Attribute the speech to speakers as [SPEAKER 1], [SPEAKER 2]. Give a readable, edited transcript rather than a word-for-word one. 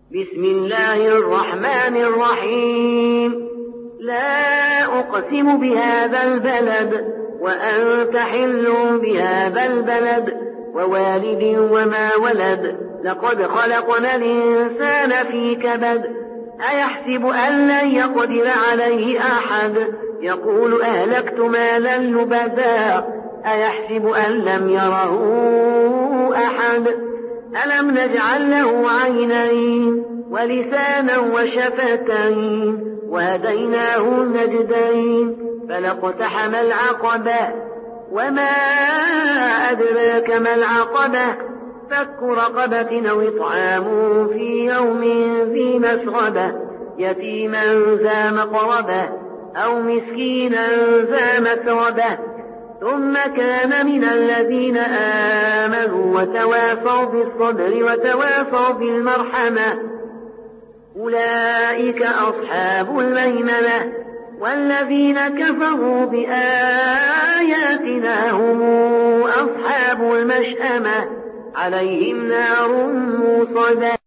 [SPEAKER 1] بسم الله الرحمن الرحيم. لا أقسم بهذا البلد وأنت حل بهذا البلد ووالد وما ولد. لقد خلقنا الإنسان في كبد. أيحسب أن لن يقدر عليه أحد. يقول أهلكت مالا لبدا. أيحسب أن لم يره أحد. ألم نجعل له عينين ولسانا وشفتين وهديناه النجدين. فلاقتحم العقبة وما أدراك ما العقبة. فك رقبة أو إطعام في يوم ذي مسغبة يتيما ذا مقربة أو مسكينا ذا متربة. ثم كان من الذين آمنوا وتواصوا بالصبر وتواصوا بالمرحمة أولئك أصحاب الميمنة. والذين كفروا بآياتنا هم أصحاب المشأمة عليهم نار موصدة.